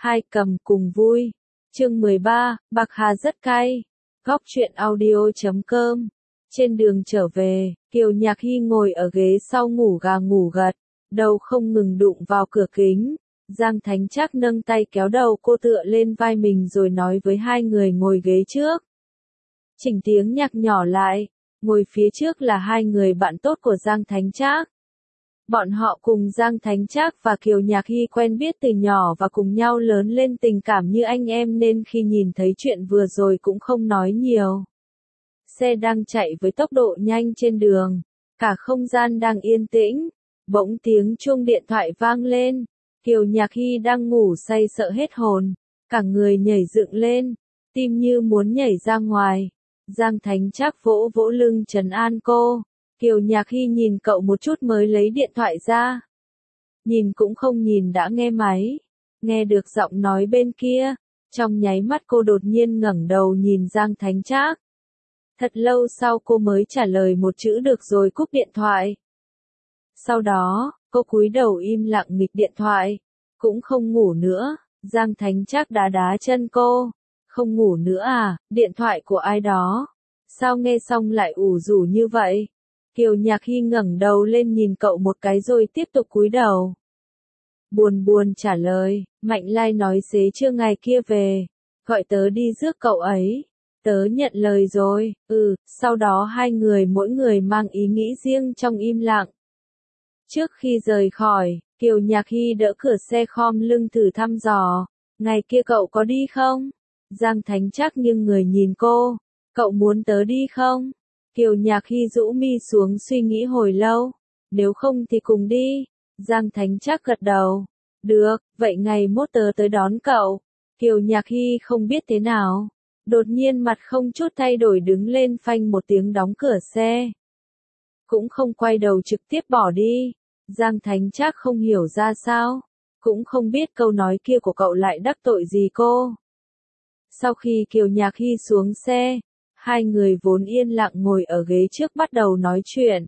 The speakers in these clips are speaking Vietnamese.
Hai cầm cùng vui. Chương 13, bạc hà rất cay. Góc truyện audio.com. Trên đường trở về, Kiều Nhạc Hy ngồi ở ghế sau ngủ gà ngủ gật, đầu không ngừng đụng vào cửa kính. Giang Thánh Trác nâng tay kéo đầu cô tựa lên vai mình rồi nói với hai người ngồi ghế trước. Chỉnh tiếng nhạc nhỏ lại, ngồi phía trước là hai người bạn tốt của Giang Thánh Trác. Bọn họ cùng Giang Thánh Trác và Kiều Nhạc Hy quen biết từ nhỏ và cùng nhau lớn lên tình cảm như anh em nên khi nhìn thấy chuyện vừa rồi cũng không nói nhiều. Xe đang chạy với tốc độ nhanh trên đường, cả không gian đang yên tĩnh, bỗng tiếng chuông điện thoại vang lên. Kiều Nhạc Hy đang ngủ say sợ hết hồn, cả người nhảy dựng lên, tim như muốn nhảy ra ngoài. Giang Thánh Trác vỗ vỗ lưng trấn an cô. Kiều Nhạc Hy nhìn cậu một chút mới lấy điện thoại ra. Nhìn cũng không nhìn đã nghe máy, nghe được giọng nói bên kia, trong nháy mắt cô đột nhiên ngẩng đầu nhìn Giang Thánh Trác. Thật lâu sau cô mới trả lời một chữ được rồi cúp điện thoại. Sau đó, cô cúi đầu im lặng nghịch điện thoại, cũng không ngủ nữa. Giang Thánh Trác đá đá chân cô. Không ngủ nữa à, điện thoại của ai đó? Sao nghe xong lại ủ rũ như vậy? Kiều Nhạc Hy ngẩng đầu lên nhìn cậu một cái rồi tiếp tục cúi đầu. Buồn buồn trả lời, Mạnh Lai nói xế trưa ngày kia về, gọi tớ đi rước cậu ấy. Tớ nhận lời rồi, sau đó hai người mỗi người mang ý nghĩ riêng trong im lặng. Trước khi rời khỏi, Kiều Nhạc Hy đỡ cửa xe khom lưng thử thăm dò, ngày kia cậu có đi không? Giang Thánh Trác nghiêng người nhìn cô, cậu muốn tớ đi không? Kiều Nhạc Hy rũ mi xuống suy nghĩ hồi lâu, nếu không thì cùng đi. Giang Thánh Trác gật đầu, được, vậy ngày mốt tớ tới đón cậu. Kiều Nhạc Hy không biết thế nào, đột nhiên mặt không chút thay đổi đứng lên phanh một tiếng đóng cửa xe. Cũng không quay đầu trực tiếp bỏ đi. Giang Thánh Trác không hiểu ra sao, cũng không biết câu nói kia của cậu lại đắc tội gì cô. Sau khi Kiều Nhạc Hy xuống xe, hai người vốn yên lặng ngồi ở ghế trước bắt đầu nói chuyện.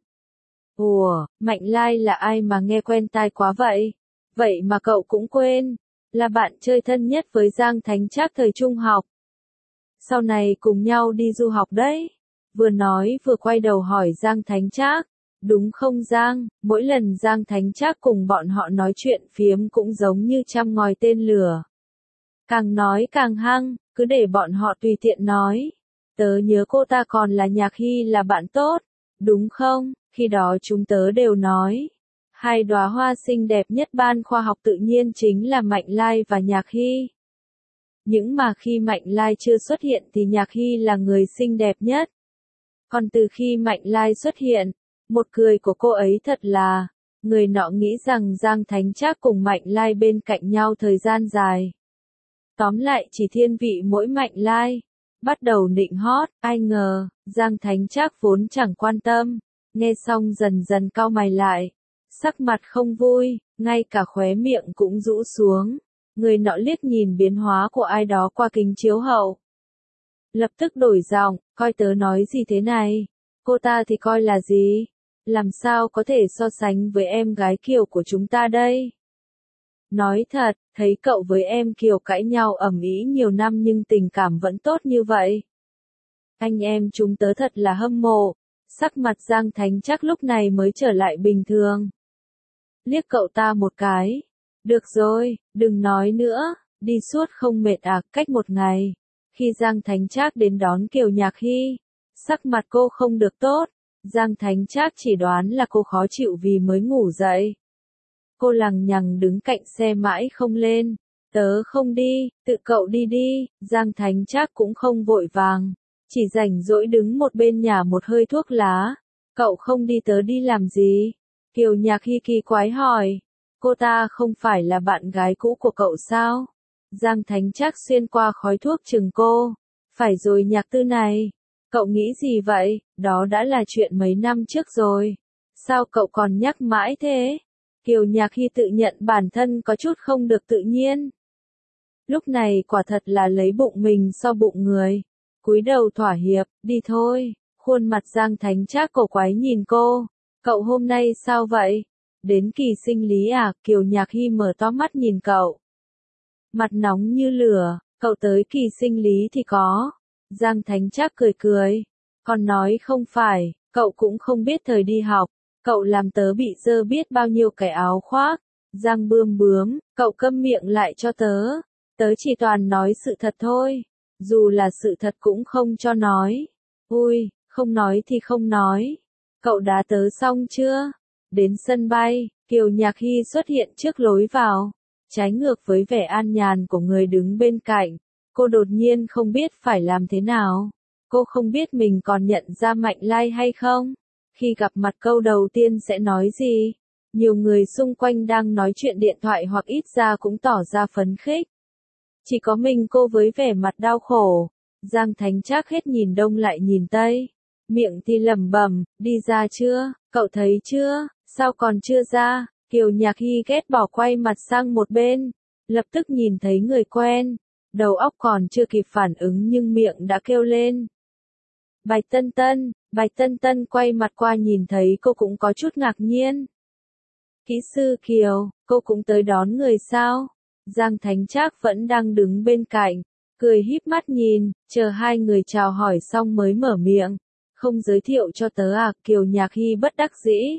Ủa, Mạnh Lai là ai mà nghe quen tai quá vậy? Vậy mà cậu cũng quên, là bạn chơi thân nhất với Giang Thánh Trác thời trung học. Sau này cùng nhau đi du học đấy. Vừa nói vừa quay đầu hỏi Giang Thánh Trác. Đúng không Giang, mỗi lần Giang Thánh Trác cùng bọn họ nói chuyện phiếm cũng giống như chăm ngòi tên lửa. Càng nói càng hăng, cứ để bọn họ tùy tiện nói. Tớ nhớ cô ta còn là Nhạc Hy là bạn tốt, đúng không? Khi đó chúng tớ đều nói. Hai đóa hoa xinh đẹp nhất ban khoa học tự nhiên chính là Mạnh Lai và Nhạc Hy. Nhưng mà khi Mạnh Lai chưa xuất hiện thì Nhạc Hy là người xinh đẹp nhất. Còn từ khi Mạnh Lai xuất hiện, một cười của cô ấy thật là, người nọ nghĩ rằng Giang Thánh Trác cùng Mạnh Lai bên cạnh nhau thời gian dài. Tóm lại chỉ thiên vị mỗi Mạnh Lai. Bắt đầu nịnh hót, ai ngờ, Giang Thánh Trác vốn chẳng quan tâm, nghe xong dần dần cau mày lại, sắc mặt không vui, ngay cả khóe miệng cũng rũ xuống. Người nọ liếc nhìn biến hóa của ai đó qua kính chiếu hậu. Lập tức đổi giọng, coi tớ nói gì thế này, cô ta thì coi là gì, làm sao có thể so sánh với em gái Kiều của chúng ta đây. Nói thật, thấy cậu với em Kiều cãi nhau ầm ĩ nhiều năm nhưng tình cảm vẫn tốt như vậy. Anh em chúng tớ thật là hâm mộ. Sắc mặt Giang Thánh Trác lúc này mới trở lại bình thường. Liếc cậu ta một cái. Được rồi, đừng nói nữa, đi suốt không mệt à, cách một ngày. Khi Giang Thánh Trác đến đón Kiều Nhạc Hy, sắc mặt cô không được tốt. Giang Thánh Trác chỉ đoán là cô khó chịu vì mới ngủ dậy. Cô lằng nhằng đứng cạnh xe mãi không lên. Tớ không đi, tự cậu đi đi. Giang Thánh Trác cũng không vội vàng, chỉ rảnh rỗi đứng một bên nhả một hơi thuốc lá. Cậu không đi tớ đi làm gì? Kiều Nhạc Hy kỳ quái hỏi. Cô ta không phải là bạn gái cũ của cậu sao? Giang Thánh Trác xuyên qua khói thuốc chừng cô. Phải rồi Nhạc Tư này. Cậu nghĩ gì vậy? Đó đã là chuyện mấy năm trước rồi. Sao cậu còn nhắc mãi thế? Kiều Nhạc Hy tự nhận bản thân có chút không được tự nhiên. Lúc này quả thật là lấy bụng mình so bụng người. Cúi đầu thỏa hiệp, đi thôi. Khuôn mặt Giang Thánh Trác cổ quái nhìn cô. Cậu hôm nay sao vậy? Đến kỳ sinh lý à? Kiều Nhạc Hy mở to mắt nhìn cậu. Mặt nóng như lửa, cậu tới kỳ sinh lý thì có. Giang Thánh Trác cười cười. Còn nói không phải, cậu cũng không biết thời đi học. Cậu làm tớ bị dơ biết bao nhiêu cái áo khoác. Giang Bươm Bướm, cậu câm miệng lại cho tớ. Tớ chỉ toàn nói sự thật thôi. Dù là sự thật cũng không cho nói. Ui, không nói thì không nói. Cậu đá tớ xong chưa? Đến sân bay, Kiều Nhạc Hy xuất hiện trước lối vào. Trái ngược với vẻ an nhàn của người đứng bên cạnh, cô đột nhiên không biết phải làm thế nào. Cô không biết mình còn nhận ra Mạnh Lai hay không. Khi gặp mặt câu đầu tiên sẽ nói gì? Nhiều người xung quanh đang nói chuyện điện thoại hoặc ít ra cũng tỏ ra phấn khích. Chỉ có mình cô với vẻ mặt đau khổ. Giang Thánh Trác hết nhìn đông lại nhìn tây. Miệng thì lẩm bẩm, đi ra chưa, cậu thấy chưa, sao còn chưa ra? Kiều Nhạc Hy ghét bỏ quay mặt sang một bên. Lập tức nhìn thấy người quen. Đầu óc còn chưa kịp phản ứng nhưng miệng đã kêu lên. Bạch Tân Tân. Bạch Tân Tân quay mặt qua nhìn thấy cô cũng có chút ngạc nhiên. Kỹ sư Kiều, cô cũng tới đón người sao? Giang Thánh Trác vẫn đang đứng bên cạnh, cười híp mắt nhìn, chờ hai người chào hỏi xong mới mở miệng. Không giới thiệu cho tớ à? Kiều Nhạc Hy bất đắc dĩ.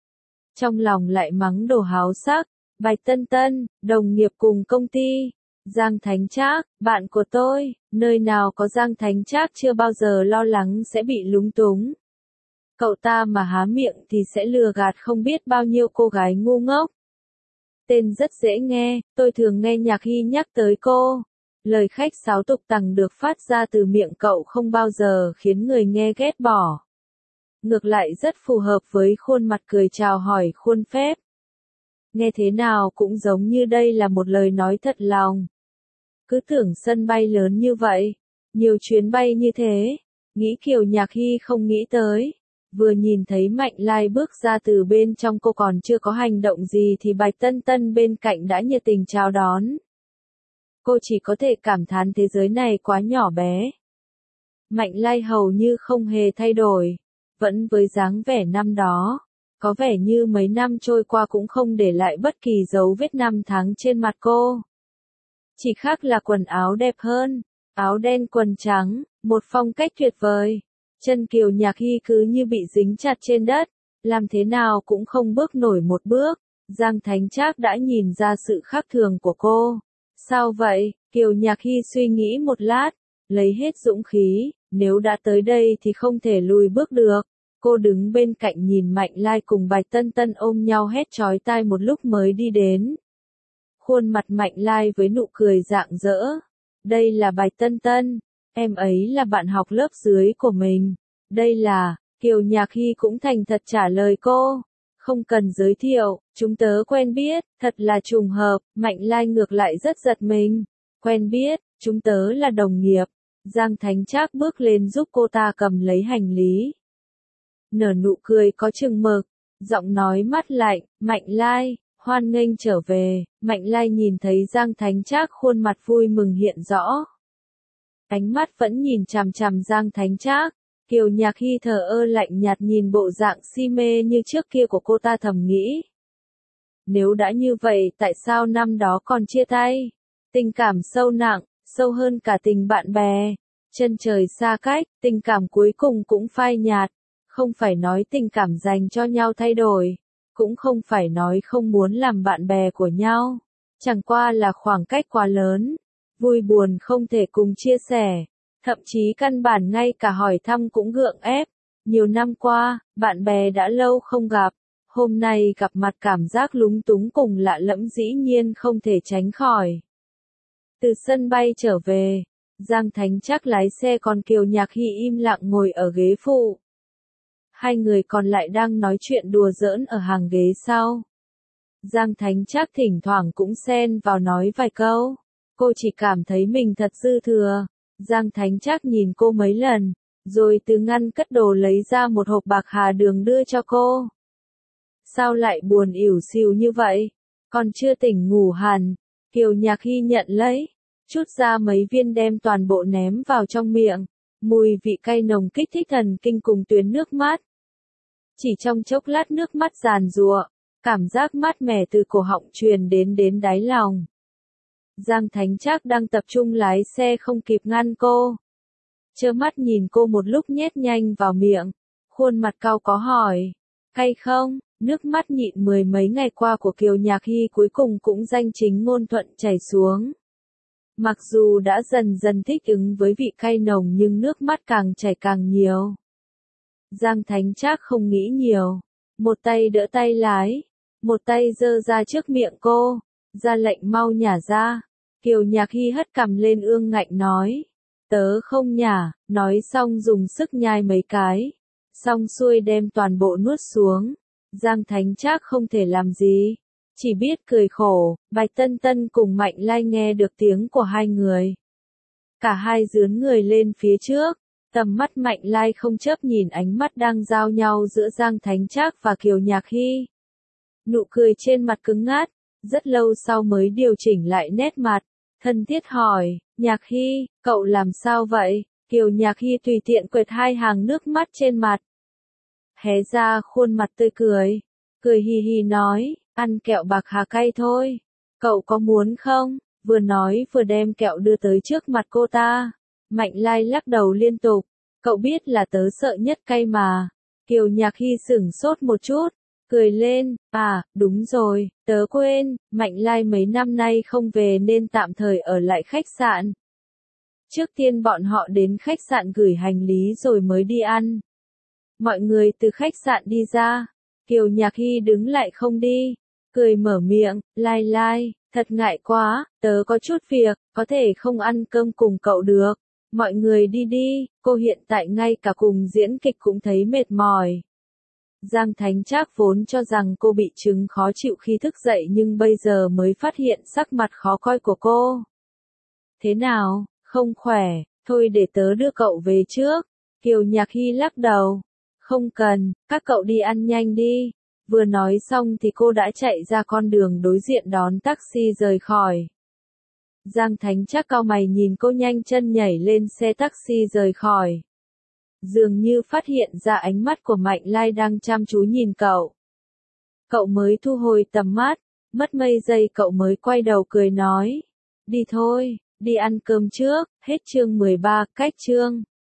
Trong lòng lại mắng đồ háo sắc. Bạch Tân Tân, đồng nghiệp cùng công ty. Giang Thánh Trác, bạn của tôi, nơi nào có Giang Thánh Trác chưa bao giờ lo lắng sẽ bị lúng túng. Cậu ta mà há miệng thì sẽ lừa gạt không biết bao nhiêu cô gái ngu ngốc. Tên rất dễ nghe, tôi thường nghe Nhạc Hy nhắc tới cô. Lời khách sáo tục tằng được phát ra từ miệng cậu không bao giờ khiến người nghe ghét bỏ. Ngược lại rất phù hợp với khuôn mặt cười chào hỏi khuôn phép. Nghe thế nào cũng giống như đây là một lời nói thật lòng. Cứ tưởng sân bay lớn như vậy, nhiều chuyến bay như thế, nghĩ Kiều Nhạc Hy không nghĩ tới. Vừa nhìn thấy Mạnh Lai bước ra từ bên trong cô còn chưa có hành động gì thì Bạch Tân Tân bên cạnh đã nhiệt tình chào đón. Cô chỉ có thể cảm thán thế giới này quá nhỏ bé. Mạnh Lai hầu như không hề thay đổi, vẫn với dáng vẻ năm đó. Có vẻ như mấy năm trôi qua cũng không để lại bất kỳ dấu vết năm tháng trên mặt cô. Chỉ khác là quần áo đẹp hơn, áo đen quần trắng, một phong cách tuyệt vời. Chân Kiều Nhạc Hy cứ như bị dính chặt trên đất, làm thế nào cũng không bước nổi một bước. Giang Thánh Trác đã nhìn ra sự khác thường của cô. Sao vậy? Kiều Nhạc Hy suy nghĩ một lát, lấy hết dũng khí, nếu đã tới đây thì không thể lùi bước được. Cô đứng bên cạnh nhìn Mạnh Lai cùng Bạch Tân Tân ôm nhau hét chói tai một lúc mới đi đến. Khuôn mặt Mạnh Lai với nụ cười rạng rỡ. Đây là Bạch Tân Tân, em ấy là bạn học lớp dưới của mình. Đây là, Kiều Nhạc Hy cũng thành thật trả lời cô. Không cần giới thiệu, chúng tớ quen biết, thật là trùng hợp. Mạnh Lai ngược lại rất giật mình. Quen biết, chúng tớ là đồng nghiệp. Giang Thánh Trác bước lên giúp cô ta cầm lấy hành lý. Nở nụ cười có chừng mực, giọng nói mát lạnh, Mạnh Lai, hoan nghênh trở về. Mạnh Lai nhìn thấy Giang Thánh Trác khuôn mặt vui mừng hiện rõ. Ánh mắt vẫn nhìn chằm chằm Giang Thánh Trác. Kiều Nhạc Hy thờ ơ lạnh nhạt nhìn bộ dạng si mê như trước kia của cô ta thầm nghĩ. Nếu đã như vậy tại sao năm đó còn chia tay? Tình cảm sâu nặng, sâu hơn cả tình bạn bè. Chân trời xa cách, tình cảm cuối cùng cũng phai nhạt. Không phải nói tình cảm dành cho nhau thay đổi. Cũng không phải nói không muốn làm bạn bè của nhau. Chẳng qua là khoảng cách quá lớn. Vui buồn không thể cùng chia sẻ. Thậm chí căn bản ngay cả hỏi thăm cũng gượng ép. Nhiều năm qua, bạn bè đã lâu không gặp. Hôm nay gặp mặt cảm giác lúng túng cùng lạ lẫm dĩ nhiên không thể tránh khỏi. Từ sân bay trở về, Giang Thánh Trác lái xe còn Kiều Nhạc Hy im lặng ngồi ở ghế phụ. Hai người còn lại đang nói chuyện đùa giỡn ở hàng ghế sau. Giang Thánh Trác thỉnh thoảng cũng xen vào nói vài câu. Cô chỉ cảm thấy mình thật dư thừa. Giang Thánh Trác nhìn cô mấy lần, rồi từ ngăn cất đồ lấy ra một hộp bạc hà đường đưa cho cô. Sao lại buồn ỉu xìu như vậy? Còn chưa tỉnh ngủ hẳn. Kiều Nhạc Hy nhận lấy, chút ra mấy viên đem toàn bộ ném vào trong miệng. Mùi vị cay nồng kích thích thần kinh cùng tuyến nước mắt. Chỉ trong chốc lát nước mắt giàn giụa, cảm giác mát mẻ từ cổ họng truyền đến đáy lòng. Giang Thánh Trác đang tập trung lái xe không kịp ngăn cô. Trơ mắt nhìn cô một lúc nhét nhanh vào miệng, khuôn mặt cau có hỏi, cay không? Nước mắt nhịn mười mấy ngày qua của Kiều Nhạc Hy cuối cùng cũng danh chính ngôn thuận chảy xuống. Mặc dù đã dần dần thích ứng với vị cay nồng nhưng nước mắt càng chảy càng nhiều. Giang Thánh Trác không nghĩ nhiều, một tay đỡ tay lái, một tay giơ ra trước miệng cô, ra lệnh mau nhả ra. Kiều Nhạc Hy hất cằm lên ương ngạnh nói, tớ không nhả, nói xong dùng sức nhai mấy cái, xong xuôi đem toàn bộ nuốt xuống. Giang Thánh Trác không thể làm gì, chỉ biết cười khổ. Bạch Tân Tân cùng Mạnh Lai nghe được tiếng của hai người. Cả hai dướn người lên phía trước, tầm mắt Mạnh Lai không chớp nhìn ánh mắt đang giao nhau giữa Giang Thánh Trác và Kiều Nhạc Hy. Nụ cười trên mặt cứng ngắt, rất lâu sau mới điều chỉnh lại nét mặt, thân thiết hỏi, Nhạc Hy, cậu làm sao vậy? Kiều Nhạc Hy tùy tiện quệt hai hàng nước mắt trên mặt. Hé ra khuôn mặt tươi cười, cười hì hì nói, ăn kẹo bạc hà cay thôi, cậu có muốn không? Vừa nói vừa đem kẹo đưa tới trước mặt cô ta. Mạnh Lai lắc đầu liên tục, cậu biết là tớ sợ nhất cay mà. Kiều Nhạc Hy sửng sốt một chút, cười lên, à, đúng rồi, tớ quên, Mạnh Lai mấy năm nay không về nên tạm thời ở lại khách sạn. Trước tiên bọn họ đến khách sạn gửi hành lý rồi mới đi ăn. Mọi người từ khách sạn đi ra, Kiều Nhạc Hy đứng lại không đi, cười mở miệng, Lai, thật ngại quá, tớ có chút việc, có thể không ăn cơm cùng cậu được. Mọi người đi đi, cô hiện tại ngay cả cùng diễn kịch cũng thấy mệt mỏi. Giang Thánh Trác vốn cho rằng cô bị chứng khó chịu khi thức dậy nhưng bây giờ mới phát hiện sắc mặt khó coi của cô. Thế nào, không khỏe, thôi để tớ đưa cậu về trước. Kiều Nhạc Hy lắc đầu. Không cần, các cậu đi ăn nhanh đi. Vừa nói xong thì cô đã chạy ra con đường đối diện đón taxi rời khỏi. Giang Thánh Trác cau mày nhìn cô nhanh chân nhảy lên xe taxi rời khỏi. Dường như phát hiện ra ánh mắt của Mạnh Lai đang chăm chú nhìn cậu. Cậu mới thu hồi tầm mắt, mất mấy giây cậu mới quay đầu cười nói. Đi thôi, đi ăn cơm trước, hết chương 13, cách chương.